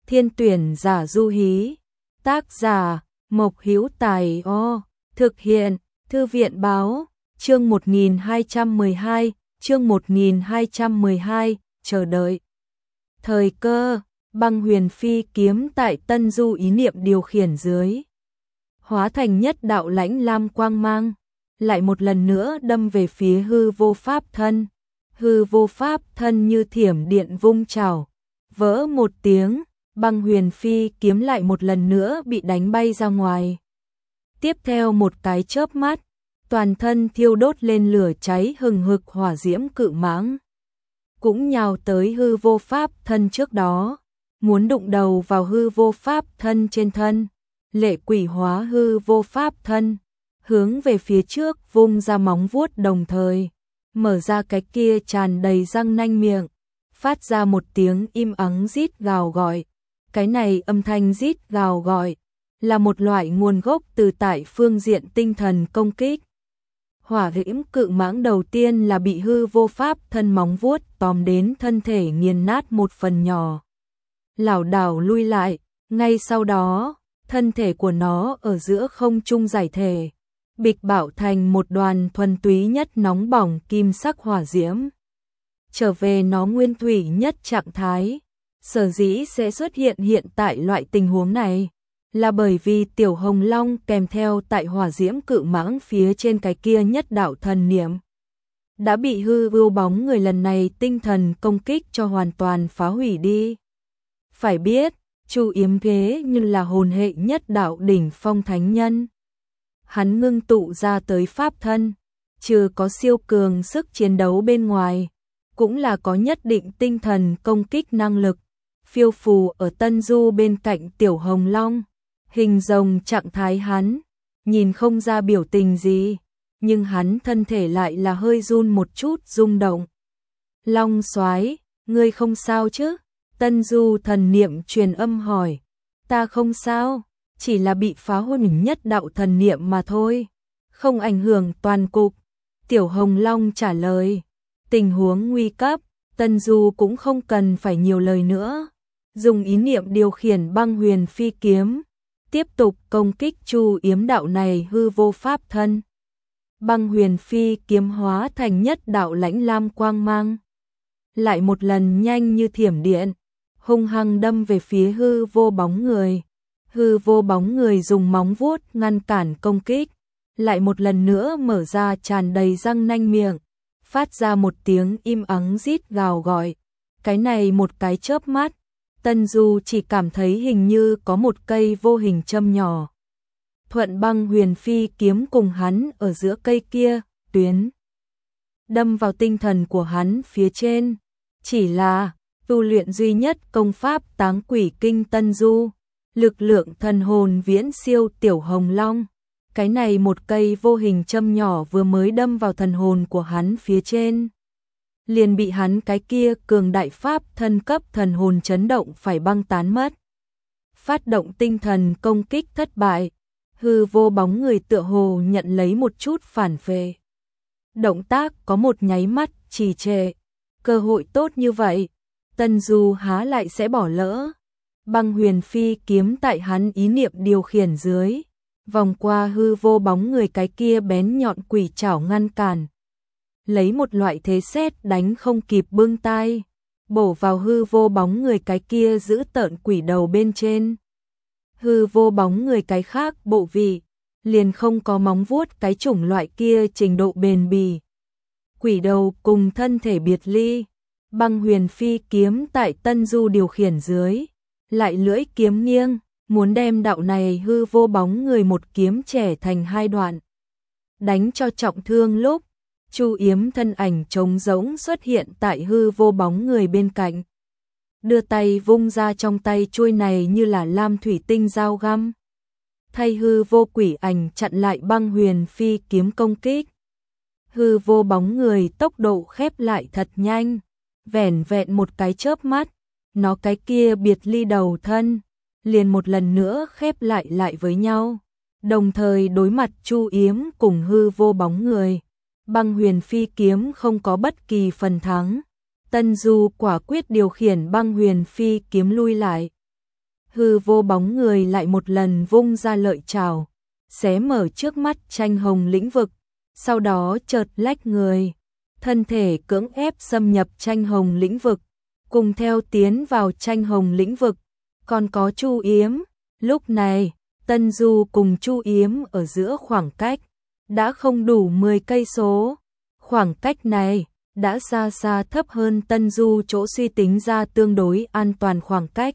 Thiên tuyển giả du hí. Tác giả Mộc Hữu Tài. Thực hiện Thư viện báo. Chương 1212, chương 1212, chờ đợi. Thời cơ, Băng Huyền Phi kiếm tại Tân Du ý niệm điều khiển dưới, hóa thành nhất đạo lãnh lam quang mang, lại một lần nữa đâm về phía hư vô pháp thân. Hư vô pháp thân như thiểm điện vung trảo, vỡ một tiếng, Băng Huyền Phi kiếm lại một lần nữa bị đánh bay ra ngoài. Tiếp theo một cái chớp mắt, toàn thân thiêu đốt lên lửa cháy hừng hực hỏa diễm cự mãng cũng nhào tới hư vô pháp thân trước đó, muốn đụng đầu vào hư vô pháp thân trên thân. Lệ quỷ hóa hư vô pháp thân, hướng về phía trước vung ra móng vuốt, đồng thời mở ra cái kia tràn đầy răng nanh miệng, phát ra một tiếng im ắng rít gào gọi. Cái này âm thanh rít gào gọi là một loại nguồn gốc từ tại phương diện tinh thần công kích. Hỏa diễm cự mãng đầu tiên là bị hư vô pháp thân móng vuốt tóm đến thân thể nghiền nát một phần nhỏ, lảo đảo lui lại, ngay sau đó thân thể của nó ở giữa không trung giải thể, bịch bạo thành một đoàn thuần túy nhất nóng bỏng kim sắc hỏa diễm, trở về nó nguyên thủy nhất trạng thái. Sở dĩ sẽ xuất hiện hiện tại loại tình huống này là bởi vì Tiểu Hồng Long kèm theo tại hỏa diễm cự mãng phía trên cái kia nhất đạo thần niệm đã bị hư vô bóng người lần này tinh thần công kích cho hoàn toàn phá hủy đi. Phải biết, Chu Yếm thế như là hồn hệ nhất đạo đỉnh phong thánh nhân. Hắn ngưng tụ ra tới pháp thân, trừ có siêu cường sức chiến đấu bên ngoài, cũng là có nhất định tinh thần công kích năng lực. Phiêu phù ở Tân Du bên cạnh Tiểu Hồng Long, hình rồng trạng thái hắn, nhìn không ra biểu tình gì, nhưng hắn thân thể lại là hơi run một chút rung động. Long soái, ngươi không sao chứ? Tân Du thần niệm truyền âm hỏi. Ta không sao, chỉ là bị phá hủy nhất đạo thần niệm mà thôi, không ảnh hưởng toàn cục. Tiểu Hồng Long trả lời. Tình huống nguy cấp, Tân Du cũng không cần phải nhiều lời nữa, dùng ý niệm điều khiển Băng Huyền Phi kiếm, tiếp tục công kích Chu Yếm đạo này hư vô pháp thân. Băng Huyền Phi kiếm hóa thành nhất đạo lãnh lam quang mang, lại một lần nhanh như thiểm điện, hung hăng đâm về phía hư vô bóng người. Hư vô bóng người dùng móng vuốt ngăn cản công kích, lại một lần nữa mở ra tràn đầy răng nanh miệng, phát ra một tiếng im ắng rít gào gọi. Cái này một cái chớp mắt, Tân Du chỉ cảm thấy hình như có một cây vô hình châm nhỏ thuận Băng Huyền Phi kiếm cùng hắn ở giữa cây kia tuyến, đâm vào tinh thần của hắn phía trên. Chỉ là tu luyện duy nhất công pháp Táng Quỷ Kinh Tân Du, lực lượng thần hồn viễn siêu Tiểu Hồng Long. Cái này một cây vô hình châm nhỏ vừa mới đâm vào thần hồn của hắn phía trên, liền bị hắn cái kia cường đại pháp thân cấp thần hồn chấn động phải băng tán mất. Phát động tinh thần công kích thất bại, hư vô bóng người tựa hồ nhận lấy một chút phản phệ. Động tác có một nháy mắt trì trệ, cơ hội tốt như vậy, Tân Du há lại sẽ bỏ lỡ. Băng Huyền Phi kiếm tại hắn ý niệm điều khiển dưới, vòng qua hư vô bóng người cái kia bén nhọn quỷ trảo ngăn cản, lấy một loại thế sét đánh không kịp bưng tay, bổ vào hư vô bóng người cái kia giữ tợn quỷ đầu bên trên. Hư vô bóng người cái khác bộ vị, liền không có móng vuốt cái chủng loại kia trình độ bền bỉ. Quỷ đầu cùng thân thể biệt ly, Băng Huyền Phi kiếm tại Tân Du điều khiển dưới, lại lưỡi kiếm nghiêng, muốn đem đạo này hư vô bóng người một kiếm chẻ thành hai đoạn. Đánh cho trọng thương lúc, Chu Yếm thân ảnh trống rỗng xuất hiện tại hư vô bóng người bên cạnh. Đưa tay vung ra trong tay chuôi này như là lam thủy tinh dao găm, thay hư vô quỷ ảnh chặn lại Băng Huyền Phi kiếm công kích. Hư vô bóng người tốc độ khép lại thật nhanh, vẻn vẹn một cái chớp mắt, nó cái kia biệt ly đầu thân, liền một lần nữa khép lại với nhau, đồng thời đối mặt Chu Yếm cùng hư vô bóng người. Băng Huyền Phi kiếm không có bất kỳ phần thắng, Tân Du quả quyết điều khiển Băng Huyền Phi kiếm lui lại. Hư vô bóng người lại một lần vung ra lợi trảo, xé mở trước mắt tranh hồng lĩnh vực, sau đó chợt lách người, thân thể cưỡng ép xâm nhập tranh hồng lĩnh vực, cùng theo tiến vào tranh hồng lĩnh vực, còn có Chu Yếm. Lúc này, Tân Du cùng Chu Yếm ở giữa khoảng cách đã không đủ 10 cây số. Khoảng cách này đã xa xa thấp hơn Tân Du chỗ suy tính ra tương đối an toàn khoảng cách.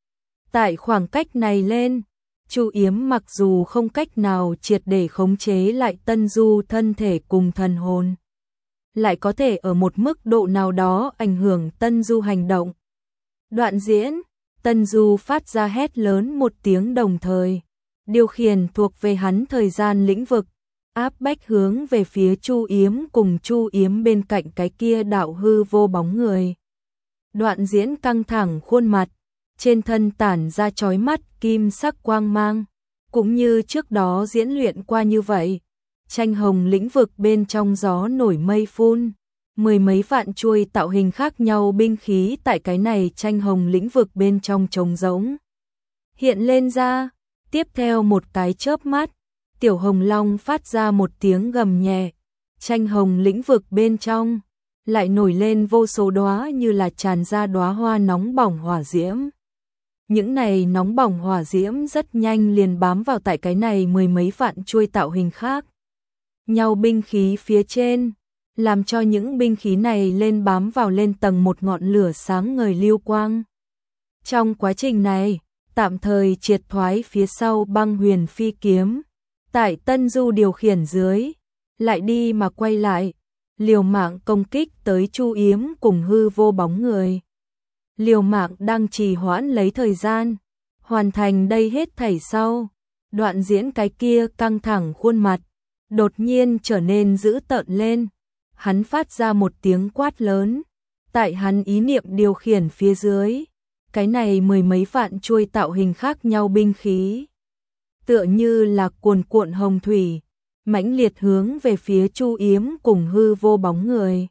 Tại khoảng cách này lên, Chu Yếm mặc dù không cách nào triệt để khống chế lại Tân Du thân thể cùng thần hồn, lại có thể ở một mức độ nào đó ảnh hưởng Tân Du hành động. Đoạn diễn, Tân Du phát ra hét lớn một tiếng đồng thời, điều khiển thuộc về hắn thời gian lĩnh vực, áp bách hướng về phía Chu Yếm cùng Chu Yếm bên cạnh cái kia đạo hư vô bóng người. Đoạn diễn căng thẳng khuôn mặt, trên thân tản ra chói mắt kim sắc quang mang, cũng như trước đó diễn luyện qua như vậy. Tranh hồng lĩnh vực bên trong gió nổi mây phun, mười mấy vạn chuôi tạo hình khác nhau binh khí tại cái này tranh hồng lĩnh vực bên trong trống rỗng hiện lên ra. Tiếp theo một cái chớp mắt, tiểu hồng long phát ra một tiếng gầm nhẹ, tranh hồng lĩnh vực bên trong lại nổi lên vô số đóa như là tràn ra đóa hoa nóng bỏng hỏa diễm. Những này nóng bỏng hỏa diễm rất nhanh liền bám vào tại cái này mười mấy vạn chuôi tạo hình khác nhau binh khí phía trên, làm cho những binh khí này lên bám vào lên tầng một ngọn lửa sáng ngời lưu quang. Trong quá trình này, tạm thời triệt thoái phía sau băng huyền phi kiếm, tại Tân Du điều khiển dưới, lại đi mà quay lại, liều mạng công kích tới Chu Yếm cùng hư vô bóng người. Liều mạng đang trì hoãn lấy thời gian, hoàn thành đây hết thảy sau, đoạn diễn cái kia căng thẳng khuôn mặt, đột nhiên trở nên dữ tợn lên. Hắn phát ra một tiếng quát lớn, tại hắn ý niệm điều khiển phía dưới, cái này mười mấy vạn chuôi tạo hình khác nhau binh khí, tựa như là cuồn cuộn hồng thủy, mãnh liệt hướng về phía Chu Yếm cùng hư vô bóng người.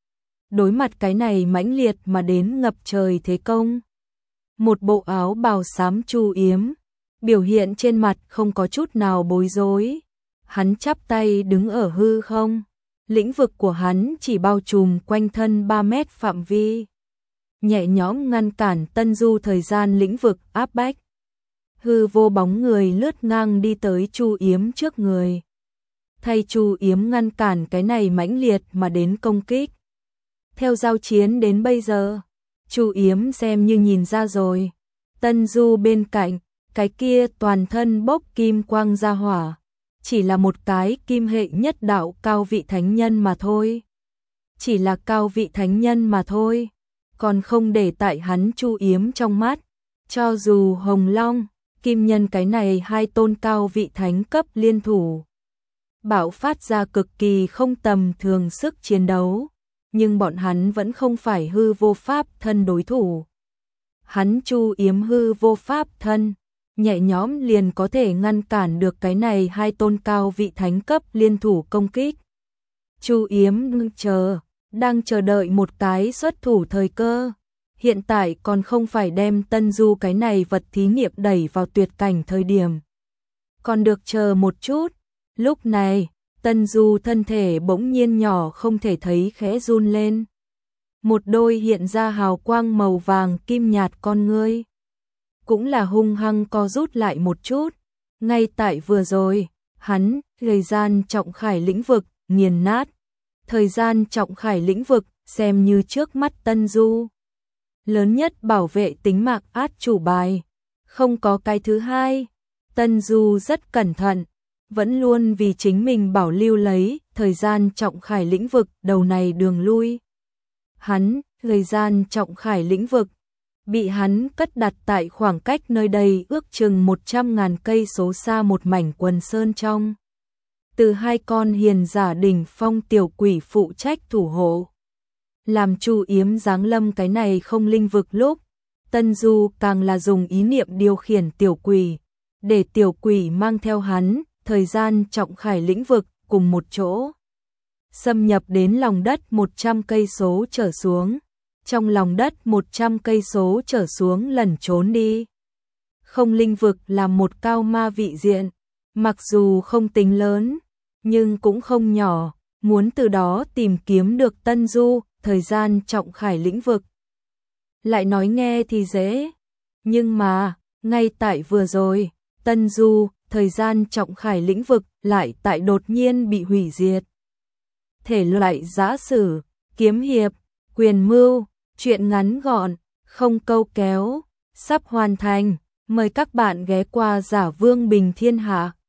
Đối mặt cái này mãnh liệt mà đến ngập trời thế công, một bộ áo bào xám Chu Yếm, biểu hiện trên mặt không có chút nào bối rối. Hắn chắp tay đứng ở hư không, lĩnh vực của hắn chỉ bao trùm quanh thân 3 mét phạm vi, nhẹ nhõm ngăn cản Tân Du thời gian lĩnh vực áp bách. Hư vô bóng người lướt ngang đi tới Chu Yếm trước người, thay Chu Yếm ngăn cản cái này mãnh liệt mà đến công kích. Theo giao chiến đến bây giờ, Chu Yếm xem như nhìn ra rồi, Tân Du bên cạnh, cái kia toàn thân bốc kim quang ra hỏa, chỉ là một cái kim hệ nhất đạo cao vị thánh nhân mà thôi. Chỉ là cao vị thánh nhân mà thôi, còn không để tại hắn Chu Yếm trong mắt. Cho dù Hồng Long, Kim Nhân cái này hai tôn cao vị thánh cấp liên thủ, bạo phát ra cực kỳ không tầm thường sức chiến đấu, nhưng bọn hắn vẫn không phải hư vô pháp thân đối thủ. Hắn Chu Yếm hư vô pháp thân, nhẹ nhõm liền có thể ngăn cản được cái này hai tôn cao vị thánh cấp liên thủ công kích. Chu Yếm đang chờ đợi một cái xuất thủ thời cơ. Hiện tại còn không phải đem Tân Du cái này vật thí nghiệm đẩy vào tuyệt cảnh thời điểm. Còn được chờ một chút. Lúc này, Tân Du thân thể bỗng nhiên nhỏ không thể thấy khẽ run lên. Một đôi hiện ra hào quang màu vàng kim nhạt con ngươi, cũng là hung hăng co rút lại một chút. Ngay tại vừa rồi, hắn, thời gian trọng khải lĩnh vực, nghiền nát. Thời gian trọng khải lĩnh vực, xem như trước mắt Tân Du lớn nhất bảo vệ tính mạng át chủ bài. Không có cái thứ hai. Tân Du rất cẩn thận, vẫn luôn vì chính mình bảo lưu lấy thời gian trọng khải lĩnh vực đầu này đường lui. Hắn, thời gian trọng khải lĩnh vực, bị hắn cất đặt tại khoảng cách nơi đây ước chừng 100.000 cây số xa một mảnh quần sơn trong. Từ hai con hiền giả đỉnh phong tiểu quỷ phụ trách thủ hộ. Làm Chu Yếm giáng lâm cái này không linh vực lúc, Tân Du càng là dùng ý niệm điều khiển tiểu quỷ, để tiểu quỷ mang theo hắn, thời gian trọng khải lĩnh vực cùng một chỗ. Xâm nhập đến lòng đất 100 cây số trở xuống, trong lòng đất 100 cây số trở xuống lẩn trốn đi. không linh vực là một cao ma vị diện, mặc dù không tính lớn, nhưng cũng không nhỏ, muốn từ đó tìm kiếm được tân du, thời gian trọng khải lĩnh vực. Lại nói nghe thì dễ, nhưng mà, ngay tại vừa rồi, tân du, thời gian trọng khải lĩnh vực lại tại đột nhiên bị hủy diệt. Thể loại giã sử, kiếm hiệp, quyền mưu, truyện ngắn gọn, không câu kéo, sắp hoàn thành. Mời các bạn ghé qua Giả Vương Bình Thiên Hạ.